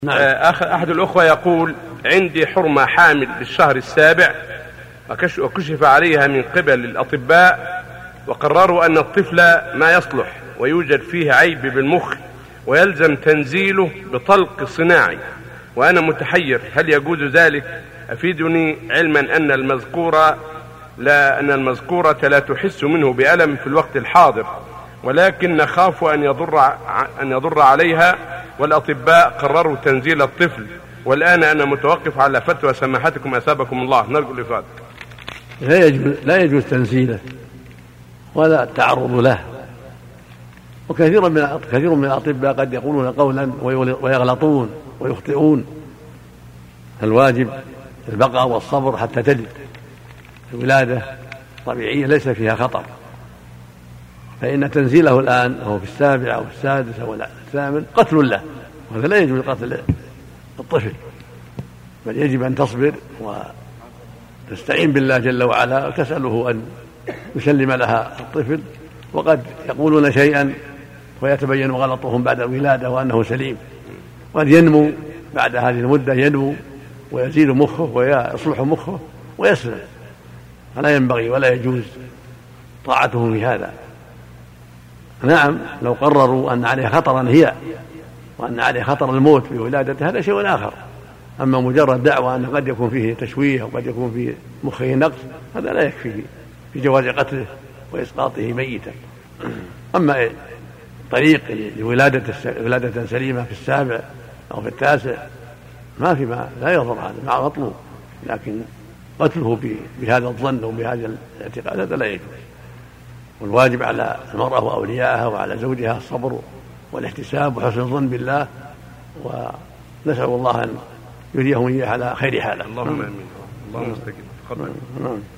نعم. أحد الأخوة يقول: عندي حرمة حامل بالشهر السابع وكشف عليها من قبل الأطباء وقرروا أن الطفل ما يصلح ويوجد فيه عيب بالمخ ويلزم تنزيله بطلق صناعي، وأنا متحير هل يجوز ذلك؟ أفيدني، علما أن المذكورة لا تحس منه بألم في الوقت الحاضر، ولكن نخاف أن يضر عليها، والأطباء قرروا تنزيل الطفل، والآن أنا متوقف على فتوى سماحتكم أثابكم الله. نرجو الإفادة. لا يجوز تنزيله ولا التعرض له، وكثير من الأطباء قد يقولون قولا ويغلطون ويخطئون. الواجب البقاء والصبر حتى تلد. الولادة طبيعية ليس فيها خطر، فإن تنزيله الآن وهو في السابع أو السادس أو الثامن قتل له، وهذا لا يجوز قتل الطفل، بل يجب أن تصبر وتستعين بالله جل وعلا وتسأله أن يسلم لها الطفل. وقد يقولون شيئا ويتبين غلطهم بعد الولادة وأنه سليم، وقد ينمو بعد هذه المدة، ينمو ويزيد مخه ويصلح مخه ويسلم، فلا ينبغي ولا يجوز طاعتهم في هذا. نعم، لو قرروا أن عليه خطرا هي وأن عليه خطر الموت في ولادته هذا شيء آخر، أما مجرد دعوة أن قد يكون فيه تشويه وقد يكون فيه مخه نقص هذا لا يكفي في جواز قتله وإسقاطه ميتا. أما طريق لولادة سليمة في السابع أو في التاسع لا يضر، هذا مع مطلوب، لكن قتله بهذا الظن وبهذا الاعتقاد هذا لا يجوز. والواجب على المرأة وأوليائها وعلى زوجها الصبر والاحتساب وحسن الظن بالله، ونسأل الله أن يريهم إياه على خير حاله. اللهم آمين. اللهم استجب.